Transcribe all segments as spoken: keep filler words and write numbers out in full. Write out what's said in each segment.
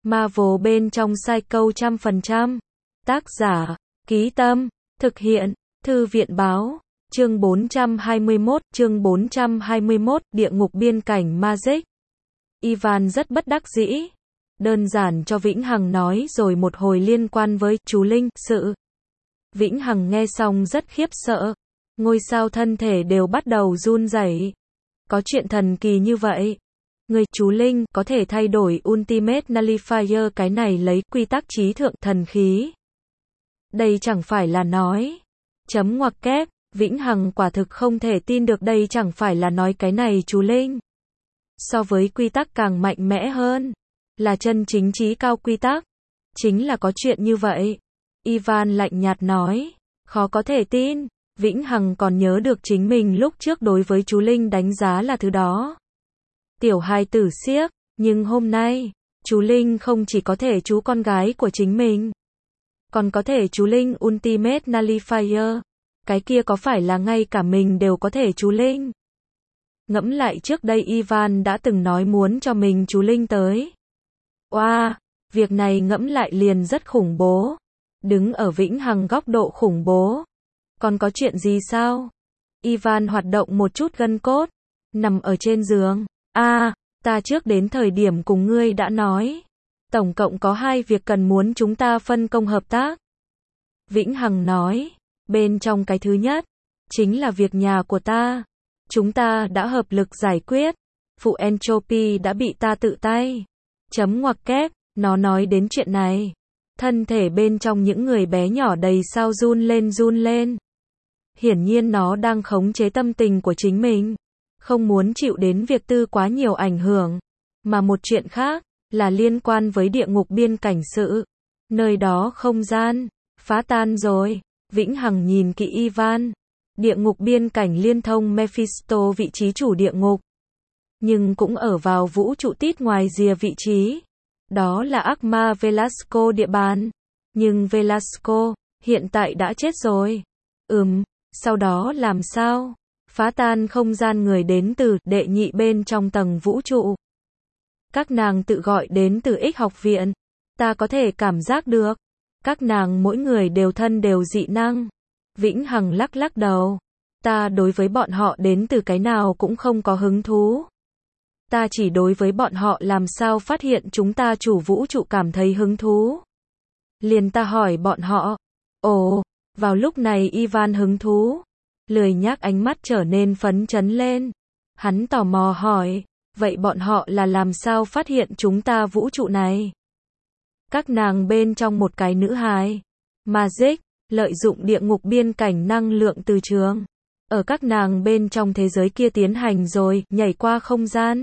Marvel bên trong Psycho trăm phần trăm. Tác giả, Ký Tâm, thực hiện, Thư viện Báo. Chương bốn trăm hai mươi mốt, chương bốn trăm hai mươi mốt, địa ngục biên cảnh Magic. Ivan rất bất đắc dĩ. Đơn giản cho Vĩnh Hằng nói rồi một hồi liên quan với chú linh sự. Vĩnh Hằng nghe xong rất khiếp sợ. Ngôi sao thân thể đều bắt đầu run rẩy. Có chuyện thần kỳ như vậy. Người chú linh có thể thay đổi Ultimate Nullifier, cái này lấy quy tắc trí thượng thần khí. Đây chẳng phải là nói. Chấm ngoặc kép. Vĩnh Hằng quả thực không thể tin được, đây chẳng phải là nói cái này chú linh. So với quy tắc càng mạnh mẽ hơn. Là chân chính trí cao quy tắc. Chính là có chuyện như vậy. Ivan lạnh nhạt nói. Khó có thể tin. Vĩnh Hằng còn nhớ được chính mình lúc trước đối với chú linh đánh giá là thứ đó. Tiểu hài tử xiếc. Nhưng hôm nay, chú linh không chỉ có thể chú con gái của chính mình. Còn có thể chú linh Ultimate Nullifier. Cái kia có phải là ngay cả mình đều có thể chú linh? Ngẫm lại trước đây Ivan đã từng nói muốn cho mình chú linh tới. Oa, wow, việc này ngẫm lại liền rất khủng bố. Đứng ở Vĩnh Hằng góc độ khủng bố. Còn có chuyện gì sao? Ivan hoạt động một chút gân cốt. Nằm ở trên giường. A, à, ta trước đến thời điểm cùng ngươi đã nói. Tổng cộng có hai việc cần muốn chúng ta phân công hợp tác. Vĩnh Hằng nói. Bên trong cái thứ nhất, chính là việc nhà của ta. Chúng ta đã hợp lực giải quyết. Phụ Entropy đã bị ta tự tay. Chấm ngoặc kép, nó nói đến chuyện này. Thân thể bên trong những người bé nhỏ đầy sao run lên run lên. Hiển nhiên nó đang khống chế tâm tình của chính mình. Không muốn chịu đến việc tư quá nhiều ảnh hưởng. Mà một chuyện khác, là liên quan với địa ngục biên cảnh sự. Nơi đó không gian, phá tan rồi. Vĩnh Hằng nhìn kỹ Ivan. Địa ngục biên cảnh liên thông Mephisto vị trí chủ địa ngục. Nhưng cũng ở vào vũ trụ tít ngoài rìa vị trí. Đó là ác ma Velasco địa bàn. Nhưng Velasco, hiện tại đã chết rồi. Ừm, sau đó làm sao? Phá tan không gian người đến từ đệ nhị bên trong tầng vũ trụ. Các nàng tự gọi đến từ X học viện. Ta có thể cảm giác được. Các nàng mỗi người đều thân đều dị năng. Vĩnh Hằng lắc lắc đầu. Ta đối với bọn họ đến từ cái nào cũng không có hứng thú. Ta chỉ đối với bọn họ làm sao phát hiện chúng ta chủ vũ trụ cảm thấy hứng thú. Liền ta hỏi bọn họ. Ồ, vào lúc này Ivan hứng thú. Lười nhác ánh mắt trở nên phấn chấn lên. Hắn tò mò hỏi. Vậy bọn họ là làm sao phát hiện chúng ta vũ trụ này? Các nàng bên trong một cái nữ hài. Magic, lợi dụng địa ngục biên cảnh năng lượng từ trường. Ở các nàng bên trong thế giới kia tiến hành rồi, nhảy qua không gian.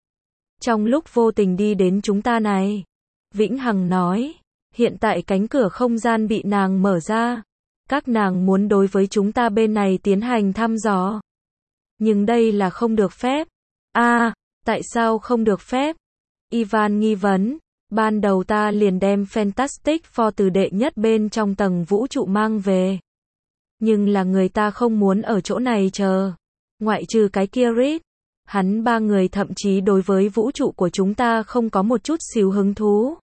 Trong lúc vô tình đi đến chúng ta này. Vĩnh Hằng nói. Hiện tại cánh cửa không gian bị nàng mở ra. Các nàng muốn đối với chúng ta bên này tiến hành thăm dò. Nhưng đây là không được phép. A, à, tại sao không được phép? Ivan nghi vấn. Ban đầu ta liền đem Fantastic Four từ đệ nhất bên trong tầng vũ trụ mang về. Nhưng là người ta không muốn ở chỗ này chờ. Ngoại trừ cái kia Reed. Hắn ba người thậm chí đối với vũ trụ của chúng ta không có một chút xíu hứng thú.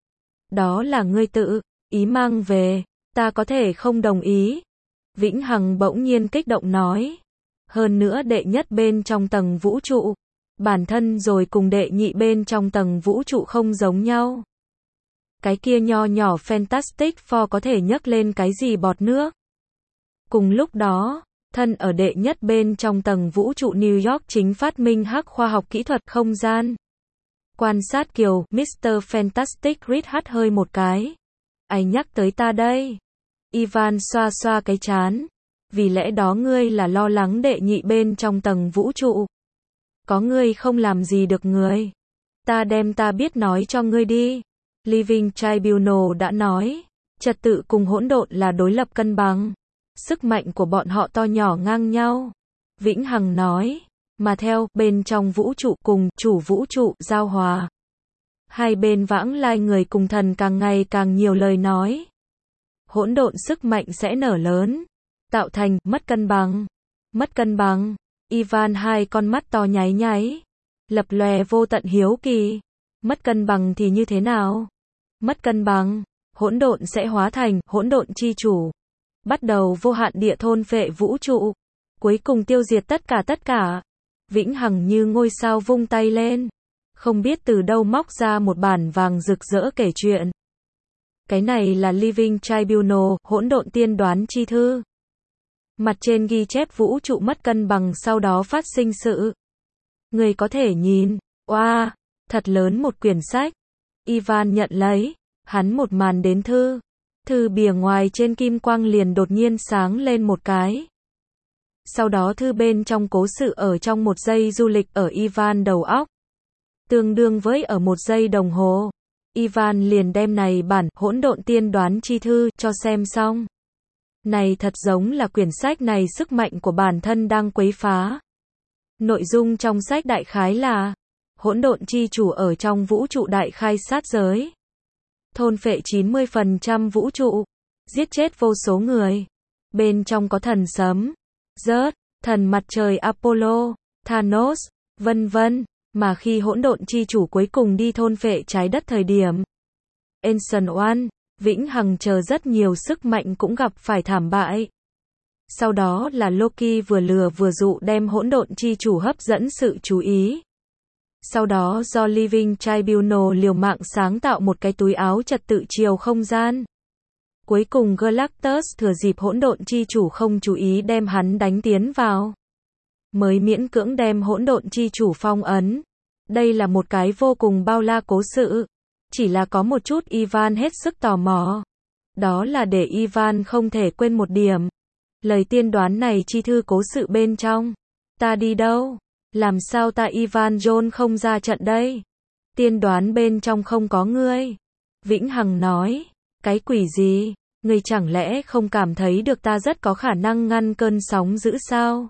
Đó là ngươi tự ý mang về. Ta có thể không đồng ý. Vĩnh Hằng bỗng nhiên kích động nói. Hơn nữa đệ nhất bên trong tầng vũ trụ. Bản thân rồi cùng đệ nhị bên trong tầng vũ trụ không giống nhau. Cái kia nho nhỏ Fantastic Four có thể nhấc lên cái gì bọt nước. Cùng lúc đó, thân ở đệ nhất bên trong tầng vũ trụ New York chính phát minh hắc khoa học kỹ thuật không gian. Quan sát Kiều, mít tơ Fantastic Reed hắt hơi một cái. Ai nhắc tới ta đây? Ivan xoa xoa cái trán. Vì lẽ đó ngươi là lo lắng đệ nhị bên trong tầng vũ trụ. Có ngươi không làm gì được người. Ta đem ta biết nói cho ngươi đi. Living Tribunal đã nói. Trật tự cùng hỗn độn là đối lập cân bằng. Sức mạnh của bọn họ to nhỏ ngang nhau. Vĩnh Hằng nói. Mà theo bên trong vũ trụ cùng chủ vũ trụ giao hòa. Hai bên vãng lai người cùng thần càng ngày càng nhiều lời nói. Hỗn độn sức mạnh sẽ nở lớn. Tạo thành mất cân bằng. Mất cân bằng. Ivan hai con mắt to nháy nháy. Lập lòe vô tận hiếu kỳ. Mất cân bằng thì như thế nào? mất cân bằng, hỗn độn sẽ hóa thành hỗn độn chi chủ, bắt đầu vô hạn địa thôn phệ vũ trụ, cuối cùng tiêu diệt tất cả tất cả. Vĩnh Hằng như ngôi sao vung tay lên, không biết từ đâu móc ra một bản vàng rực rỡ kể chuyện. Cái này là Living Tribunal, hỗn độn tiên đoán chi thư. Mặt trên ghi chép vũ trụ mất cân bằng sau đó phát sinh sự. Người có thể nhìn, oa, wow, thật lớn một quyển sách. Ivan nhận lấy, hắn một màn đến thư. Thư bìa ngoài trên kim quang liền đột nhiên sáng lên một cái. Sau đó thư bên trong cố sự ở trong một giây du lịch ở Ivan đầu óc. Tương đương với ở một giây đồng hồ. Ivan liền đem này bản hỗn độn tiên đoán chi thư cho xem xong. Này thật giống là quyển sách này sức mạnh của bản thân đang quấy phá. Nội dung trong sách đại khái là hỗn độn chi chủ ở trong vũ trụ đại khai sát giới. Thôn phệ chín mươi phần trăm vũ trụ, giết chết vô số người. Bên trong có thần sấm, rớt, thần mặt trời Apollo, Thanos, vân vân. Mà khi hỗn độn chi chủ cuối cùng đi thôn phệ trái đất thời điểm Ancient One, Vĩnh Hằng chờ rất nhiều sức mạnh cũng gặp phải thảm bại. Sau đó là Loki vừa lừa vừa dụ đem hỗn độn chi chủ hấp dẫn sự chú ý. Sau đó do Living Tribunal liều mạng sáng tạo một cái túi áo trật tự chiều không gian. Cuối cùng Galactus thừa dịp hỗn độn chi chủ không chú ý đem hắn đánh tiến vào. Mới miễn cưỡng đem hỗn độn chi chủ phong ấn. Đây là một cái vô cùng bao la cố sự. Chỉ là có một chút Ivan hết sức tò mò. Đó là để Ivan không thể quên một điểm. Lời tiên đoán này chi thư cố sự bên trong. Ta đi đâu? Làm sao ta Ivan John không ra trận đây? Tiên đoán bên trong không có ngươi. Vĩnh Hằng nói. Cái quỷ gì? Ngươi chẳng lẽ không cảm thấy được ta rất có khả năng ngăn cơn sóng dữ sao?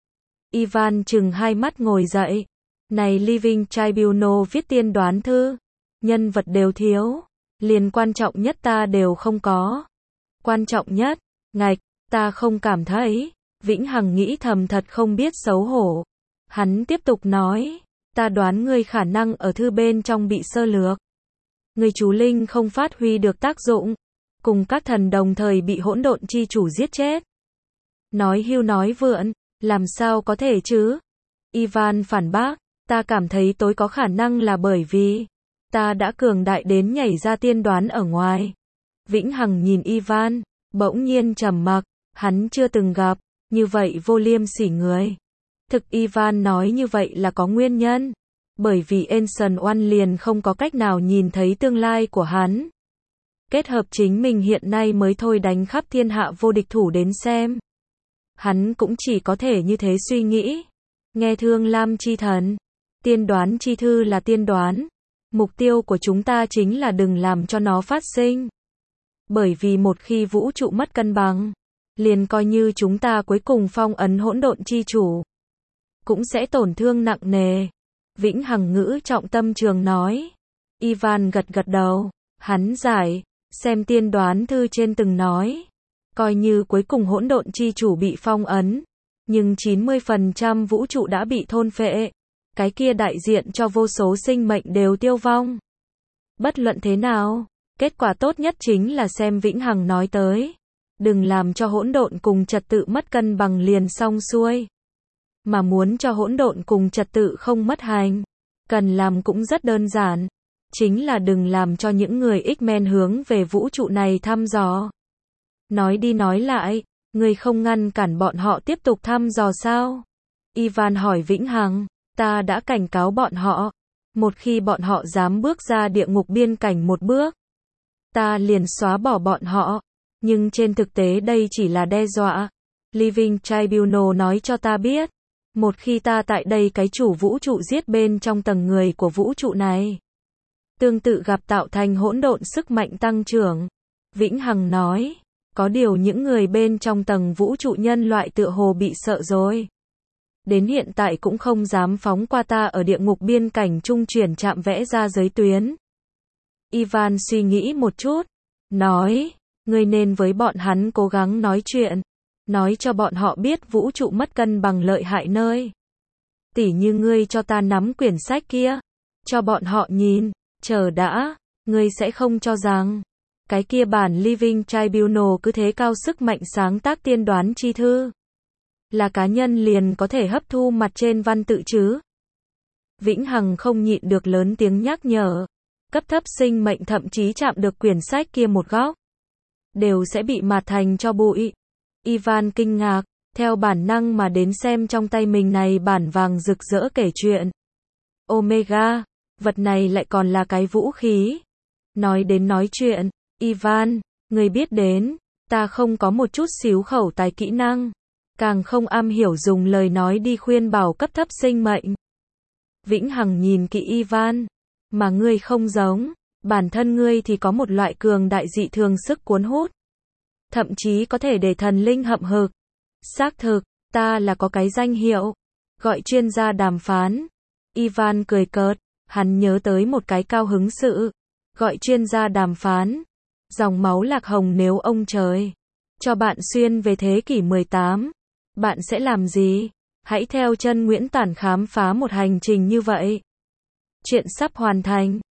Ivan chừng hai mắt ngồi dậy. Này Living Tribunal viết tiên đoán thư. Nhân vật đều thiếu. Liền quan trọng nhất ta đều không có. Quan trọng nhất, ngạch, ta không cảm thấy. Vĩnh Hằng nghĩ thầm thật không biết xấu hổ. Hắn tiếp tục nói. Ta đoán ngươi khả năng ở thư bên trong bị sơ lược. Ngươi chú linh không phát huy được tác dụng. Cùng các thần đồng thời bị hỗn độn chi chủ giết chết. Nói hưu nói vượn. Làm sao có thể chứ? Ivan phản bác, ta cảm thấy tối có khả năng là bởi vì ta đã cường đại đến nhảy ra tiên đoán ở ngoài. Vĩnh Hằng nhìn Ivan, bỗng nhiên trầm mặc, hắn chưa từng gặp như vậy vô liêm sỉ người. Thực Ivan nói như vậy là có nguyên nhân, bởi vì Ancient One liền không có cách nào nhìn thấy tương lai của hắn. Kết hợp chính mình hiện nay mới thôi đánh khắp thiên hạ vô địch thủ đến xem. Hắn cũng chỉ có thể như thế suy nghĩ. Nghe Thương Lam chi thần. Tiên đoán chi thư là tiên đoán. Mục tiêu của chúng ta chính là đừng làm cho nó phát sinh. Bởi vì một khi vũ trụ mất cân bằng, liền coi như chúng ta cuối cùng phong ấn hỗn độn chi chủ, cũng sẽ tổn thương nặng nề. Vĩnh Hằng ngữ trọng tâm trường nói. Ivan gật gật đầu. Hắn giải. Xem tiên đoán thư trên từng nói. Coi như cuối cùng hỗn độn chi chủ bị phong ấn, nhưng chín mươi phần trăm vũ trụ đã bị thôn phệ. Cái kia đại diện cho vô số sinh mệnh đều tiêu vong. Bất luận thế nào, kết quả tốt nhất chính là xem Vĩnh Hằng nói tới. Đừng làm cho hỗn độn cùng trật tự mất cân bằng liền xong xuôi. Mà muốn cho hỗn độn cùng trật tự không mất hành, cần làm cũng rất đơn giản. Chính là đừng làm cho những người X-Men hướng về vũ trụ này thăm dò. Nói đi nói lại, người không ngăn cản bọn họ tiếp tục thăm dò sao? Ivan hỏi Vĩnh Hằng, ta đã cảnh cáo bọn họ. Một khi bọn họ dám bước ra địa ngục biên cảnh một bước, ta liền xóa bỏ bọn họ. Nhưng trên thực tế đây chỉ là đe dọa. Living Tribunal nói cho ta biết, một khi ta tại đây cái chủ vũ trụ giết bên trong tầng người của vũ trụ này, tương tự gặp tạo thành hỗn độn sức mạnh tăng trưởng. Vĩnh Hằng nói, có điều những người bên trong tầng vũ trụ nhân loại tựa hồ bị sợ rồi. Đến hiện tại cũng không dám phóng qua ta ở địa ngục biên cảnh trung chuyển chạm vẽ ra giới tuyến. Ivan suy nghĩ một chút, nói, ngươi nên với bọn hắn cố gắng nói chuyện, nói cho bọn họ biết vũ trụ mất cân bằng lợi hại nơi. Tỉ như ngươi cho ta nắm quyển sách kia, cho bọn họ nhìn, chờ đã, Ngươi sẽ không cho rằng cái kia bản Living Tribunal cứ thế cao sức mạnh sáng tác tiên đoán chi thư là cá nhân liền có thể hấp thu mặt trên văn tự chứ? Vĩnh Hằng không nhịn được lớn tiếng nhắc nhở. Cấp thấp sinh mệnh thậm chí chạm được quyển sách kia một góc, đều sẽ bị mạt thành cho bụi. Ivan kinh ngạc, theo bản năng mà đến xem trong tay mình này bản vàng rực rỡ kể chuyện. Omega, vật này lại còn là cái vũ khí. Nói đến nói chuyện, Ivan, người biết đến, ta không có một chút xíu khẩu tài kỹ năng, càng không am hiểu dùng lời nói đi khuyên bảo cấp thấp sinh mệnh. Vĩnh Hằng nhìn kỹ Ivan, mà ngươi không giống, bản thân ngươi thì có một loại cường đại dị thường sức cuốn hút, thậm chí có thể để thần linh hậm hực. Xác thực, ta là có cái danh hiệu, gọi chuyên gia đàm phán. Ivan cười cợt, hắn nhớ tới một cái cao hứng sự, gọi chuyên gia đàm phán. Dòng máu lạc hồng nếu ông trời cho bạn xuyên về thế kỷ mười tám, bạn sẽ làm gì? Hãy theo chân Nguyễn Tản khám phá một hành trình như vậy. Chuyện sắp hoàn thành.